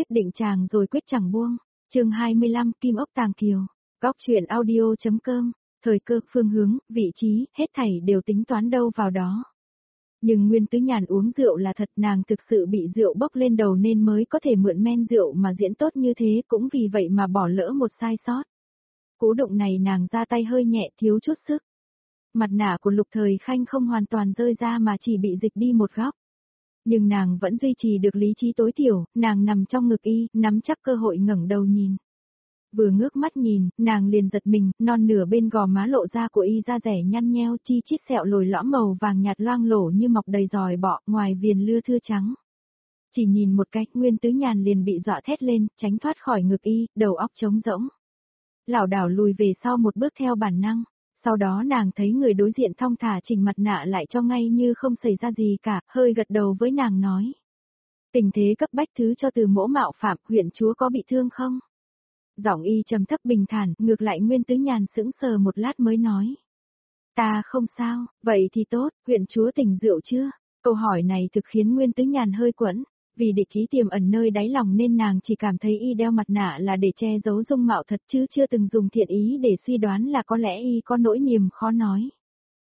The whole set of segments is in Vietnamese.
định chàng rồi quyết chẳng buông. Chương 25, Kim ốc tàng kiều. Góc truyện audio.com. Thời cơ, phương hướng, vị trí, hết thảy đều tính toán đâu vào đó. Nhưng Nguyên Tứ Nhàn uống rượu là thật, nàng thực sự bị rượu bốc lên đầu nên mới có thể mượn men rượu mà diễn tốt như thế, cũng vì vậy mà bỏ lỡ một sai sót. Cú đụng này nàng ra tay hơi nhẹ, thiếu chút sức. Mặt nạ của Lục Thời Khanh không hoàn toàn rơi ra mà chỉ bị dịch đi một góc. Nhưng nàng vẫn duy trì được lý trí tối thiểu, nàng nằm trong ngực y, nắm chắc cơ hội ngẩng đầu nhìn. Vừa ngước mắt nhìn, nàng liền giật mình, non nửa bên gò má lộ ra của y da rẻ nhăn nheo, chi chít sẹo lồi lõm màu vàng nhạt loang lổ như mọc đầy giòi bọ, ngoài viền lưa thưa trắng. Chỉ nhìn một cái, Nguyên Tứ Nhàn liền bị dọa thét lên, tránh thoát khỏi ngực y, đầu óc trống rỗng. Lảo đảo lùi về sau một bước theo bản năng. Sau đó nàng thấy người đối diện thong thả chỉnh mặt nạ lại cho ngay như không xảy ra gì cả, hơi gật đầu với nàng nói. Tình thế cấp bách thứ cho Từ Mỗ mạo phạm, huyện chúa có bị thương không? Giọng y trầm thấp bình thản, ngược lại Nguyên Tứ Nhàn sững sờ một lát mới nói. Ta không sao, vậy thì tốt, huyện chúa tỉnh rượu chưa? Câu hỏi này thực khiến Nguyên Tứ Nhàn hơi quẫn. Vì địch ý tiềm ẩn nơi đáy lòng nên nàng chỉ cảm thấy y đeo mặt nạ là để che giấu dung mạo thật chứ chưa từng dùng thiện ý để suy đoán là có lẽ y có nỗi niềm khó nói.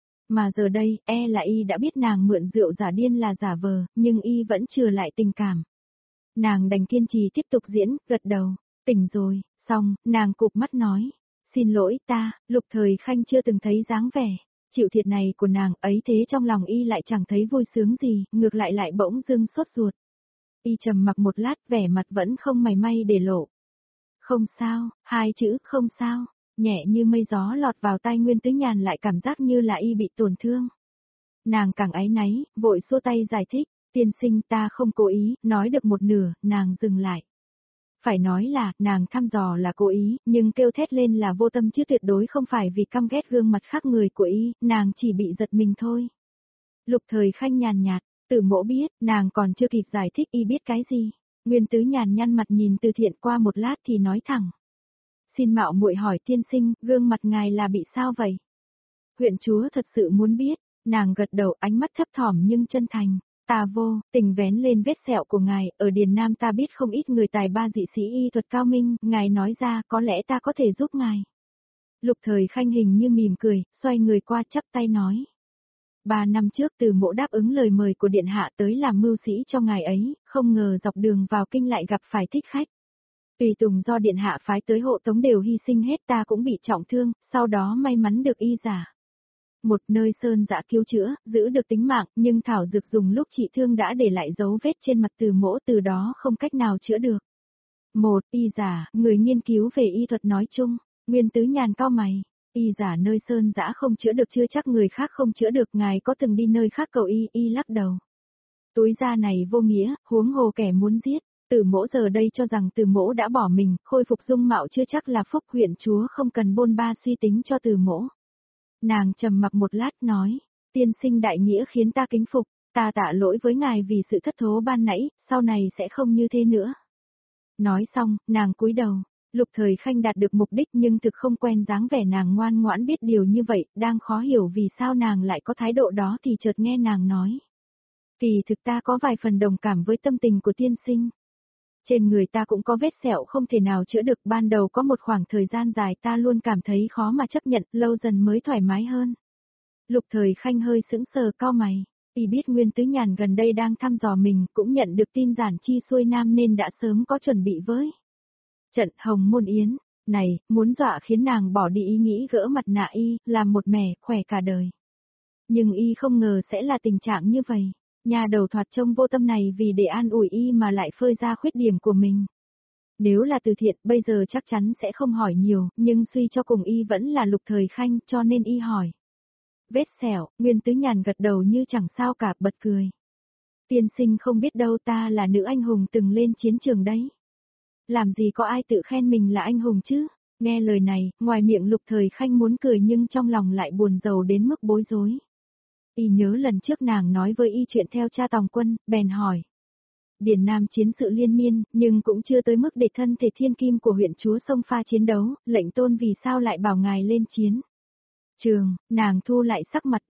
Mà giờ đây, là y đã biết nàng mượn rượu giả điên là giả vờ, nhưng y vẫn chừa lại tình cảm. Nàng đành kiên trì tiếp tục diễn, gật đầu, tỉnh rồi, xong, nàng cụp mắt nói. Xin lỗi ta, Lục Thời Khanh chưa từng thấy dáng vẻ. Chịu thiệt này của nàng ấy thế trong lòng y lại chẳng thấy vui sướng gì, ngược lại bỗng dưng sốt ruột. Y trầm mặc một lát, vẻ mặt vẫn không mảy may để lộ. Không sao, hai chữ không sao, nhẹ như mây gió lọt vào tai Nguyên Tứ Nhàn lại cảm giác như là y bị tổn thương. Nàng càng áy náy, vội xua tay giải thích, tiên sinh ta không cố ý, nói được một nửa, nàng dừng lại. Phải nói là, nàng thăm dò là cố ý, nhưng kêu thét lên là vô tâm chứ tuyệt đối không phải vì căm ghét gương mặt khác người của y, nàng chỉ bị giật mình thôi. Lục Thời Khanh nhàn nhạt. Từ Mỗ biết, nàng còn chưa kịp giải thích y biết cái gì. Nguyên Tứ Nhàn nhăn mặt nhìn Từ Thiện qua một lát thì nói thẳng. Xin mạo muội hỏi tiên sinh, gương mặt ngài là bị sao vậy? Huyện chúa thật sự muốn biết, nàng gật đầu ánh mắt thấp thỏm nhưng chân thành. Ta vô, tình vén lên vết sẹo của ngài, ở Điền Nam ta biết không ít người tài ba dị sĩ y thuật cao minh, ngài nói ra có lẽ ta có thể giúp ngài. Lục Thời Khanh hình như mỉm cười, xoay người qua chắp tay nói. 3 năm trước Từ Mỗ đáp ứng lời mời của điện hạ tới làm mưu sĩ cho ngài ấy, không ngờ dọc đường vào kinh lại gặp phải thích khách. Tùy tùng do điện hạ phái tới hộ tống đều hy sinh hết, ta cũng bị trọng thương, sau đó may mắn được y giả. Một nơi sơn dã cứu chữa, giữ được tính mạng, nhưng thảo dược dùng lúc trị thương đã để lại dấu vết trên mặt Từ Mỗ, từ đó không cách nào chữa được. Một y giả, người nghiên cứu về y thuật nói chung. Nguyên Tứ Nhàn cau mày. Y giả nơi sơn dã không chữa được chưa chắc người khác không chữa được, ngài có từng đi nơi khác cầu y lắc đầu. Túi da này vô nghĩa, huống hồ kẻ muốn giết. Từ Mỗ giờ đây cho rằng Từ Mỗ đã bỏ mình, khôi phục dung mạo chưa chắc là phúc, huyện chúa không cần bôn ba suy tính cho Từ Mỗ. Nàng trầm mặc một lát nói, tiên sinh đại nghĩa khiến ta kính phục, ta tạ lỗi với ngài vì sự thất thố ban nãy, sau này sẽ không như thế nữa. Nói xong, nàng cúi đầu. Lục Thời Khanh đạt được mục đích nhưng thực không quen dáng vẻ nàng ngoan ngoãn biết điều như vậy, đang khó hiểu vì sao nàng lại có thái độ đó thì chợt nghe nàng nói. Kỳ thực ta có vài phần đồng cảm với tâm tình của tiên sinh. Trên người ta cũng có vết sẹo không thể nào chữa được, ban đầu có một khoảng thời gian dài ta luôn cảm thấy khó mà chấp nhận, lâu dần mới thoải mái hơn. Lục Thời Khanh hơi sững sờ cau mày, y biết Nguyên Tứ Nhàn gần đây đang thăm dò mình, cũng nhận được tin Giản Chi xuôi nam nên đã sớm có chuẩn bị với. Trận Hồng Môn Yến, này, muốn dọa khiến nàng bỏ đi ý nghĩ gỡ mặt nạ y, làm một mẻ, khỏe cả đời. Nhưng y không ngờ sẽ là tình trạng như vậy. Nhà đầu thoạt trông vô tâm này vì để an ủi y mà lại phơi ra khuyết điểm của mình. Nếu là Từ Thiện, bây giờ chắc chắn sẽ không hỏi nhiều, nhưng suy cho cùng y vẫn là Lục Thời Khanh cho nên y hỏi. Vết sẹo, Nguyên Tứ Nhàn gật đầu như chẳng sao cả, bật cười. Tiên sinh không biết đâu, ta là nữ anh hùng từng lên chiến trường đấy. Làm gì có ai tự khen mình là anh hùng chứ? Nghe lời này, ngoài miệng Lục Thời Khanh muốn cười nhưng trong lòng lại buồn rầu đến mức bối rối. Y nhớ lần trước nàng nói với y chuyện theo cha Tòng Quân, bèn hỏi. Điền Nam chiến sự liên miên, nhưng cũng chưa tới mức để thân thể thiên kim của huyện chúa xông pha chiến đấu, lệnh tôn vì sao lại bảo ngài lên chiến. Nàng thu lại sắc mặt đáp,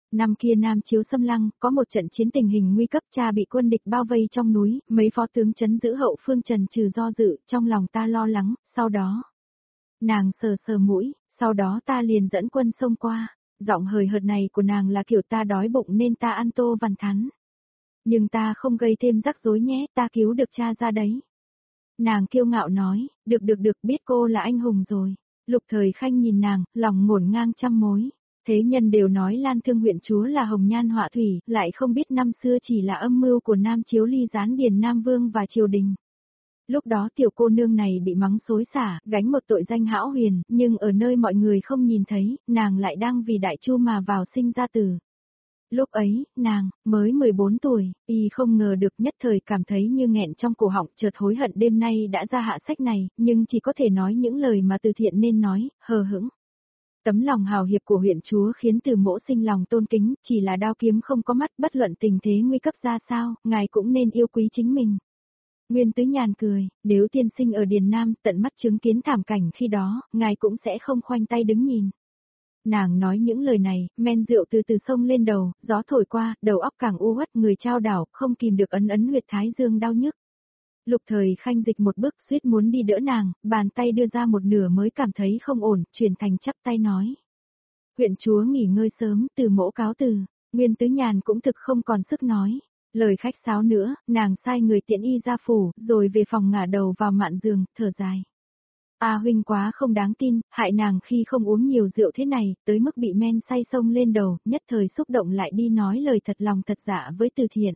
Năm kia Nam Chiếu xâm lăng, có một trận chiến tình hình nguy cấp, cha bị quân địch bao vây trong núi, mấy phó tướng trấn giữ hậu phương trần trừ do dự, trong lòng ta lo lắng, sau đó. Nàng sờ sờ mũi, sau đó ta liền dẫn quân xông qua, giọng hời hợt này của nàng là kiểu ta đói bụng nên ta ăn tô vằn thắn. Nhưng ta không gây thêm rắc rối nhé, ta cứu được cha ra đấy. Nàng kiêu ngạo nói, được, biết cô là anh hùng rồi. Lục Thời Khanh nhìn nàng, lòng ngổn ngang trăm mối. Thế nhân đều nói Lan Thương huyện chúa là hồng nhan họa thủy, lại không biết năm xưa chỉ là âm mưu của Nam Chiếu ly gián điền Nam Vương và triều đình. Lúc đó tiểu cô nương này bị mắng xối xả, gánh một tội danh hão huyền, nhưng ở nơi mọi người không nhìn thấy, nàng lại đang vì Đại Chu mà vào sinh ra tử. Lúc ấy, nàng, mới 14 tuổi, y không ngờ được, nhất thời cảm thấy như nghẹn trong cổ họng, chợt hối hận đêm nay đã ra hạ sách này, nhưng chỉ có thể nói những lời mà Từ Thiện nên nói, hờ hững. Tấm lòng hào hiệp của huyện chúa khiến Từ Mỗ sinh lòng tôn kính, chỉ là đao kiếm không có mắt, bất luận tình thế nguy cấp ra sao, ngài cũng nên yêu quý chính mình. Nguyên Tứ Nhàn cười, nếu tiên sinh ở Điền Nam tận mắt chứng kiến thảm cảnh khi đó, ngài cũng sẽ không khoanh tay đứng nhìn. Nàng nói những lời này, men rượu từ từ sông lên đầu, gió thổi qua, đầu óc càng u uất, người trao đảo, không kìm được ấn huyệt thái dương đau nhức. Lục Thời Khanh dịch một bước, suýt muốn đi đỡ nàng, bàn tay đưa ra một nửa mới cảm thấy không ổn, chuyển thành chắp tay nói. Huyện chúa nghỉ ngơi sớm, Từ Mỗ cáo từ. Nguyên Tứ Nhàn cũng thực không còn sức nói. Lời khách sáo nữa, nàng sai người tiễn y ra phủ, rồi về phòng ngả đầu vào mạn giường, thở dài. Huynh quá không đáng tin, hại nàng khi không uống nhiều rượu thế này, tới mức bị men say sông lên đầu, nhất thời xúc động lại đi nói lời thật lòng thật dạ với Từ Thiện.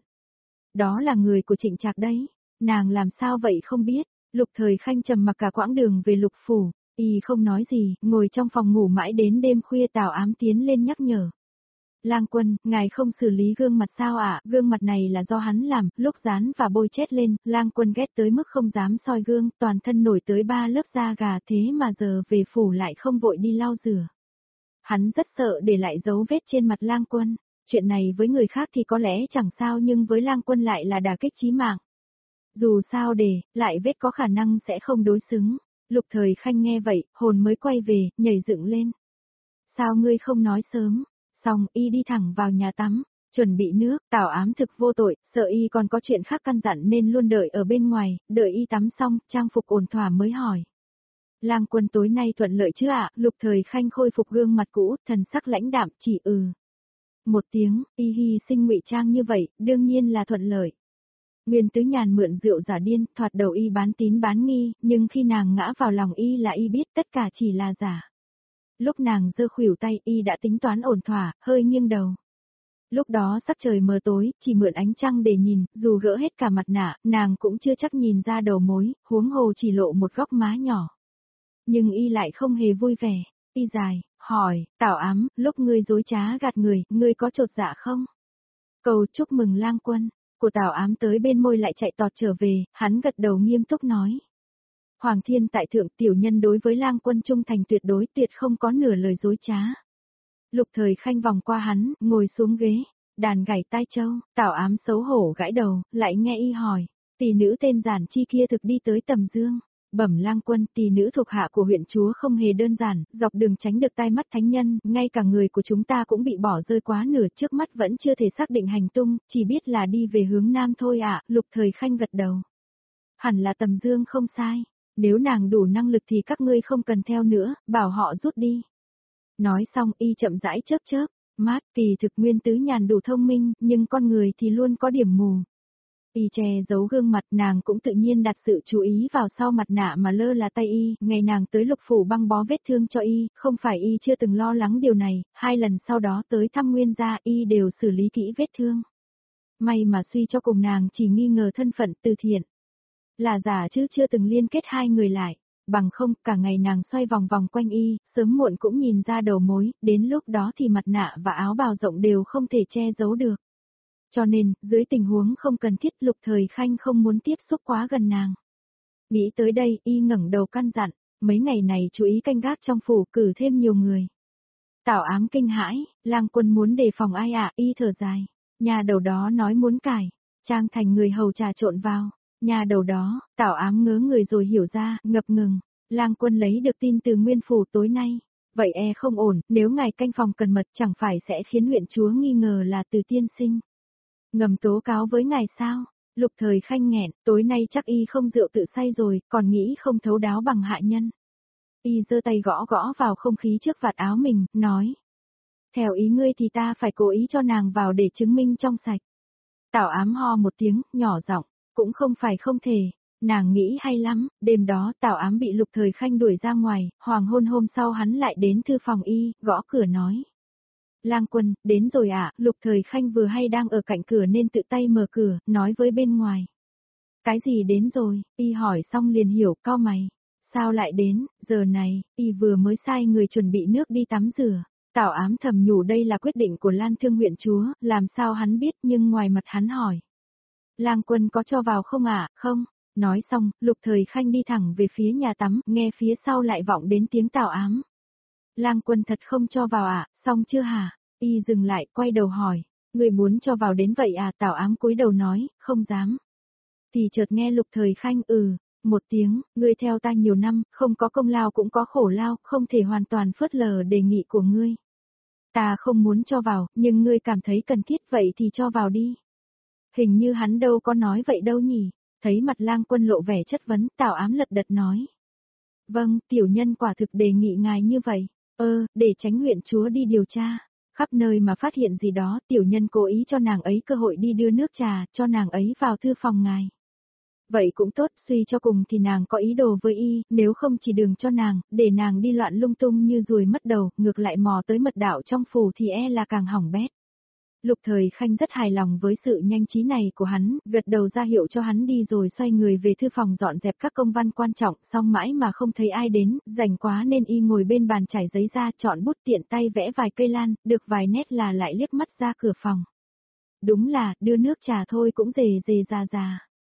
Đó là người của Trịnh Trạc đấy, nàng làm sao vậy không biết. Lục Thời Khanh trầm mặc cả quãng đường về Lục phủ, y không nói gì, ngồi trong phòng ngủ mãi đến đêm khuya Tào Ám tiến lên nhắc nhở. Lang Quân, ngài không xử lý gương mặt sao ạ? Gương mặt này là do hắn làm, lúc dán và bôi chết lên, Lang Quân ghét tới mức không dám soi gương, toàn thân nổi tới 3 lớp da gà, thế mà giờ về phủ lại không vội đi lau rửa. Hắn rất sợ để lại dấu vết trên mặt Lang Quân, chuyện này với người khác thì có lẽ chẳng sao nhưng với Lang Quân lại là đả kích chí mạng. Dù sao lại vết có khả năng sẽ không đối xứng. Lục Thời Khanh nghe vậy, hồn mới quay về, nhảy dựng lên. Sao ngươi không nói sớm? Xong y đi thẳng vào nhà tắm, chuẩn bị nước, Tào Ám thực vô tội, sợ y còn có chuyện khác căn dặn nên luôn đợi ở bên ngoài, đợi y tắm xong, trang phục ổn thỏa mới hỏi. Lang Quân tối nay thuận lợi chứ ạ? Lục Thời Khanh khôi phục gương mặt cũ, thần sắc lãnh đạm, chỉ một tiếng, y hy sinh ngụy trang như vậy, đương nhiên là thuận lợi. Nguyên Tứ Nhàn mượn rượu giả điên, thoạt đầu y bán tín bán nghi, nhưng khi nàng ngã vào lòng y là y biết tất cả chỉ là giả. Lúc nàng giơ khuỷu tay y đã tính toán ổn thỏa, hơi nghiêng đầu. Lúc đó sắc trời mờ tối, chỉ mượn ánh trăng để nhìn, dù gỡ hết cả mặt nạ, nàng cũng chưa chắc nhìn ra đầu mối, huống hồ chỉ lộ một góc má nhỏ. Nhưng y lại không hề vui vẻ, y dài, hỏi, Tào Ám, lúc ngươi dối trá gạt người, ngươi có chột dạ không? Cầu chúc mừng Lang Quân, của Tào Ám tới bên môi lại chạy tọt trở về, hắn gật đầu nghiêm túc nói. Hoàng thiên tại thượng, tiểu nhân đối với Lang Quân trung thành tuyệt đối, tuyệt không có nửa lời dối trá. Lục Thời Khanh vòng qua hắn, ngồi xuống ghế, đàn gảy tai châu, Tào Ám xấu hổ gãi đầu, lại nghe y hỏi, tỷ nữ tên Giản Chi kia thực đi tới Tầm Dương. Bẩm Lang Quân, tỷ nữ thuộc hạ của huyện chúa không hề đơn giản, dọc đường tránh được tai mắt thánh nhân, ngay cả người của chúng ta cũng bị bỏ rơi quá nửa, trước mắt vẫn chưa thể xác định hành tung, chỉ biết là đi về hướng nam thôi ạ. Lục Thời Khanh gật đầu. Hẳn là Tầm Dương không sai. Nếu nàng đủ năng lực thì các ngươi không cần theo nữa, bảo họ rút đi. Nói xong y chậm rãi chớp mắt, kỳ thực Nguyên Tứ Nhàn đủ thông minh, nhưng con người thì luôn có điểm mù. Y che giấu gương mặt, nàng cũng tự nhiên đặt sự chú ý vào sau mặt nạ mà lơ là tay y, ngày nàng tới Lục phủ băng bó vết thương cho y, không phải y chưa từng lo lắng điều này, 2 lần sau đó tới thăm Nguyên gia y đều xử lý kỹ vết thương. May mà suy cho cùng nàng chỉ nghi ngờ thân phận Từ Thiện. Là giả chứ chưa từng liên kết hai người lại, bằng không cả ngày nàng xoay vòng vòng quanh y, sớm muộn cũng nhìn ra đầu mối, đến lúc đó thì mặt nạ và áo bào rộng đều không thể che giấu được. Cho nên, dưới tình huống không cần thiết Lục Thời Khanh không muốn tiếp xúc quá gần nàng. Nghĩ tới đây, y ngẩng đầu căn dặn, mấy ngày này chú ý canh gác trong phủ, cử thêm nhiều người. Tào Ám kinh hãi, Lang Quân muốn đề phòng ai ạ? Y thở dài, nhà đầu đó nói muốn cải, trang thành người hầu trà trộn vào. Nhà đầu đó, Tào Ám ngớ người rồi hiểu ra, ngập ngừng, Lang Quân lấy được tin từ Nguyên phủ tối nay. Vậy không ổn, nếu ngài canh phòng cần mật chẳng phải sẽ khiến huyện chúa nghi ngờ là Từ tiên sinh. Ngầm tố cáo với ngài sao? Lục Thời Khanh nghẹn, tối nay chắc y không rượu tự say rồi, còn nghĩ không thấu đáo bằng hạ nhân. Y giơ tay gõ gõ vào không khí trước vạt áo mình, nói. Theo ý ngươi thì ta phải cố ý cho nàng vào để chứng minh trong sạch. Tào Ám ho một tiếng, nhỏ giọng, cũng không phải không thể. Nàng nghĩ hay lắm, đêm đó Tào Ám bị Lục Thời Khanh đuổi ra ngoài, hoàng hôn hôm sau hắn lại đến thư phòng y, gõ cửa nói. Lang Quân, đến rồi ạ, Lục Thời Khanh vừa hay đang ở cạnh cửa nên tự tay mở cửa, nói với bên ngoài. Cái gì đến rồi, y hỏi xong liền hiểu, cau mày. Sao lại đến, giờ này, y vừa mới sai người chuẩn bị nước đi tắm rửa. Tào Ám thầm nhủ đây là quyết định của Lan Thương huyện chúa, làm sao hắn biết nhưng ngoài mặt hắn hỏi. Lang Quân có cho vào không ạ, không? Nói xong, Lục Thời Khanh đi thẳng về phía nhà tắm, nghe phía sau lại vọng đến tiếng Tào Ám. Lang Quân thật không cho vào ạ, xong chưa hả? Y dừng lại, quay đầu hỏi. Người muốn cho vào đến vậy à? Tào Ám cúi đầu nói, không dám. Thì chợt nghe Lục Thời Khanh một tiếng, ngươi theo ta nhiều năm, không có công lao cũng có khổ lao, không thể hoàn toàn phớt lờ đề nghị của ngươi. Ta không muốn cho vào, nhưng ngươi cảm thấy cần thiết vậy thì cho vào đi. Hình như hắn đâu có nói vậy đâu nhỉ, thấy mặt Lang Quân lộ vẻ chất vấn, Tào Ám lật đật nói. Vâng, tiểu nhân quả thực đề nghị ngài như vậy, để tránh huyện chúa đi điều tra. Khắp nơi mà phát hiện gì đó, tiểu nhân cố ý cho nàng ấy cơ hội đi đưa nước trà, cho nàng ấy vào thư phòng ngài. Vậy cũng tốt, suy cho cùng thì nàng có ý đồ với y, nếu không chỉ đường cho nàng, để nàng đi loạn lung tung như ruồi mất đầu, ngược lại mò tới mật đạo trong phủ thì là càng hỏng bét. Lục Thời Khanh rất hài lòng với sự nhanh trí này của hắn, gật đầu ra hiệu cho hắn đi rồi xoay người về thư phòng dọn dẹp các công văn quan trọng, xong mãi mà không thấy ai đến, rảnh quá nên y ngồi bên bàn trải giấy ra, chọn bút tiện tay vẽ vài cây lan, được vài nét là lại liếc mắt ra cửa phòng. Đúng là, đưa nước trà thôi cũng rề rề ra ra.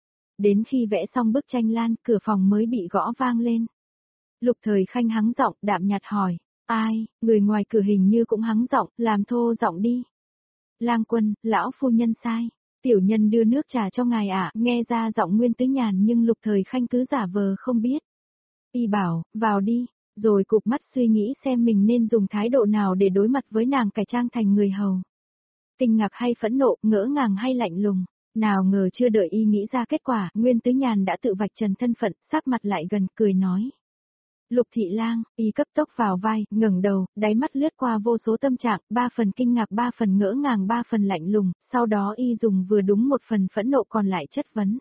Đến khi vẽ xong bức tranh lan, cửa phòng mới bị gõ vang lên. Lục Thời Khanh hắng giọng, đạm nhạt hỏi, ai, người ngoài cửa hình như cũng hắng giọng, làm thô giọng đi. Lang Quân, lão phu nhân sai, tiểu nhân đưa nước trà cho ngài ạ, nghe ra giọng Nguyên Tứ Nhàn nhưng Lục Thời Khanh cứ giả vờ không biết. Y bảo, vào đi, rồi cụp mắt suy nghĩ xem mình nên dùng thái độ nào để đối mặt với nàng cải trang thành người hầu. Kinh ngạc hay phẫn nộ, ngỡ ngàng hay lạnh lùng. Nào ngờ chưa đợi y nghĩ ra kết quả, Nguyên Tứ Nhàn đã tự vạch trần thân phận, sát mặt lại gần, cười nói. Lục Thị Lang, y cấp tốc vào vai, ngẩng đầu, đáy mắt lướt qua vô số tâm trạng, 3 phần kinh ngạc, 3 phần ngỡ ngàng, 3 phần lạnh lùng, sau đó y dùng vừa đúng 1 phần phẫn nộ còn lại chất vấn.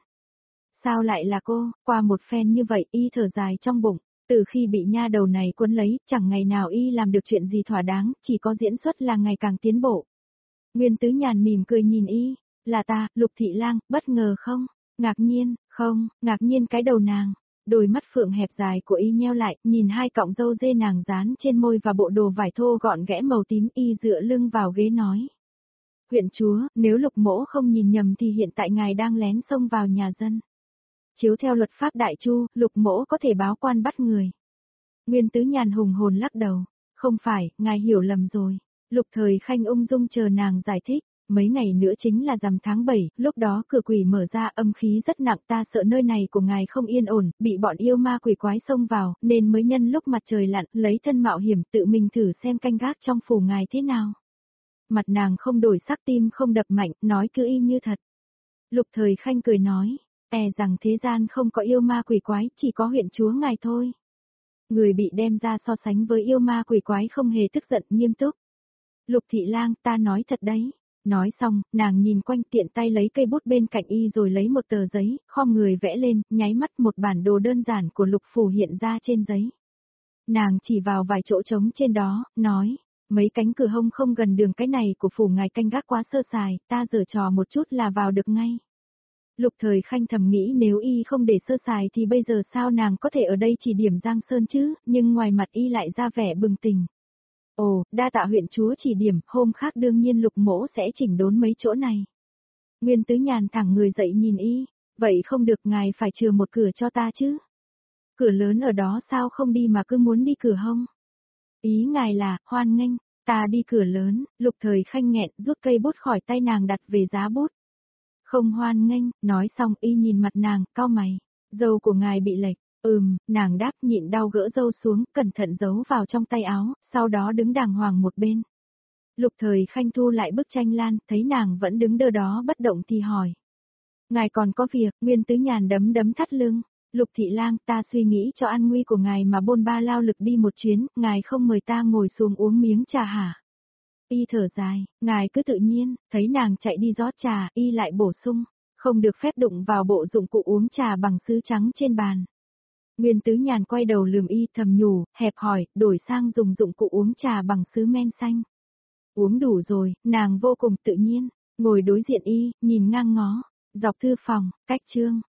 Sao lại là cô, qua một phen như vậy y thở dài trong bụng, từ khi bị nha đầu này cuốn lấy, chẳng ngày nào y làm được chuyện gì thỏa đáng, chỉ có diễn xuất là ngày càng tiến bộ. Nguyên Tứ Nhàn mỉm cười nhìn y. Là ta, Lục Thị Lang, bất ngờ không? Ngạc nhiên, không, ngạc nhiên cái đầu nàng. Đôi mắt phượng hẹp dài của y nheo lại, nhìn hai cọng râu dê nàng dán trên môi và bộ đồ vải thô gọn ghẽ màu tím, y dựa lưng vào ghế nói. Huyện chúa, nếu Lục mỗ không nhìn nhầm thì hiện tại ngài đang lén xông vào nhà dân. Chiếu theo luật pháp Đại Chu, Lục mỗ có thể báo quan bắt người. Nguyên Tứ Nhàn hùng hồn lắc đầu. Không phải, ngài hiểu lầm rồi. Lục Thời Khanh ung dung chờ nàng giải thích. Mấy ngày nữa chính là rằm tháng 7, lúc đó cửa quỷ mở ra, âm khí rất nặng, ta sợ nơi này của ngài không yên ổn, bị bọn yêu ma quỷ quái xông vào, nên mới nhân lúc mặt trời lặn, lấy thân mạo hiểm tự mình thử xem canh gác trong phủ ngài thế nào. Mặt nàng không đổi sắc, tim không đập mạnh, nói cứ y như thật. Lục Thời Khanh cười nói, rằng thế gian không có yêu ma quỷ quái, chỉ có huyện chúa ngài thôi. Người bị đem ra so sánh với yêu ma quỷ quái không hề tức giận, nghiêm túc. Lục Thị Lang, ta nói thật đấy. Nói xong, nàng nhìn quanh, tiện tay lấy cây bút bên cạnh y rồi lấy một tờ giấy, khom người vẽ lên, nháy mắt một bản đồ đơn giản của Lục phủ hiện ra trên giấy. Nàng chỉ vào vài chỗ trống trên đó, nói, mấy cánh cửa hông không gần đường cái này của phủ ngài canh gác quá sơ sài, ta giở trò một chút là vào được ngay. Lục Thời Khanh thầm nghĩ nếu y không để sơ sài thì bây giờ sao nàng có thể ở đây chỉ điểm Giang Sơn chứ, nhưng ngoài mặt y lại ra vẻ bừng tỉnh. Ồ, đa tạ huyện chúa chỉ điểm, hôm khác đương nhiên Lục mỗ sẽ chỉnh đốn mấy chỗ này. Nguyên Tứ Nhàn thẳng người dậy nhìn y, vậy không được, ngài phải chừa một cửa cho ta chứ. Cửa lớn ở đó sao không đi mà cứ muốn đi cửa hông? Ý ngài là, hoan nghênh, ta đi cửa lớn. Lục Thời Khanh nghẹn, rút cây bút khỏi tay nàng đặt về giá bút. Không hoan nghênh, nói xong y nhìn mặt nàng, cau mày, râu của ngài bị lệch. Nàng đáp nhịn đau gỡ râu xuống, cẩn thận giấu vào trong tay áo, sau đó đứng đàng hoàng một bên. Lục Thời Khanh thu lại bức tranh lan, thấy nàng vẫn đứng đơ đó bất động thì hỏi. Ngài còn có việc, Nguyên Tứ Nhàn đấm đấm thắt lưng. Lục thị lang, ta suy nghĩ cho an nguy của ngài mà bôn ba lao lực đi một chuyến, ngài không mời ta ngồi xuống uống miếng trà hả? Y thở dài, ngài cứ tự nhiên, thấy nàng chạy đi rót trà, y lại bổ sung, không được phép đụng vào bộ dụng cụ uống trà bằng sứ trắng trên bàn. Nguyên Tứ Nhàn quay đầu lườm y thầm nhủ, hẹp hỏi, đổi sang dùng dụng cụ uống trà bằng sứ men xanh. Uống đủ rồi, nàng vô cùng tự nhiên, ngồi đối diện y, nhìn ngang ngó, dọc thư phòng, cách chương.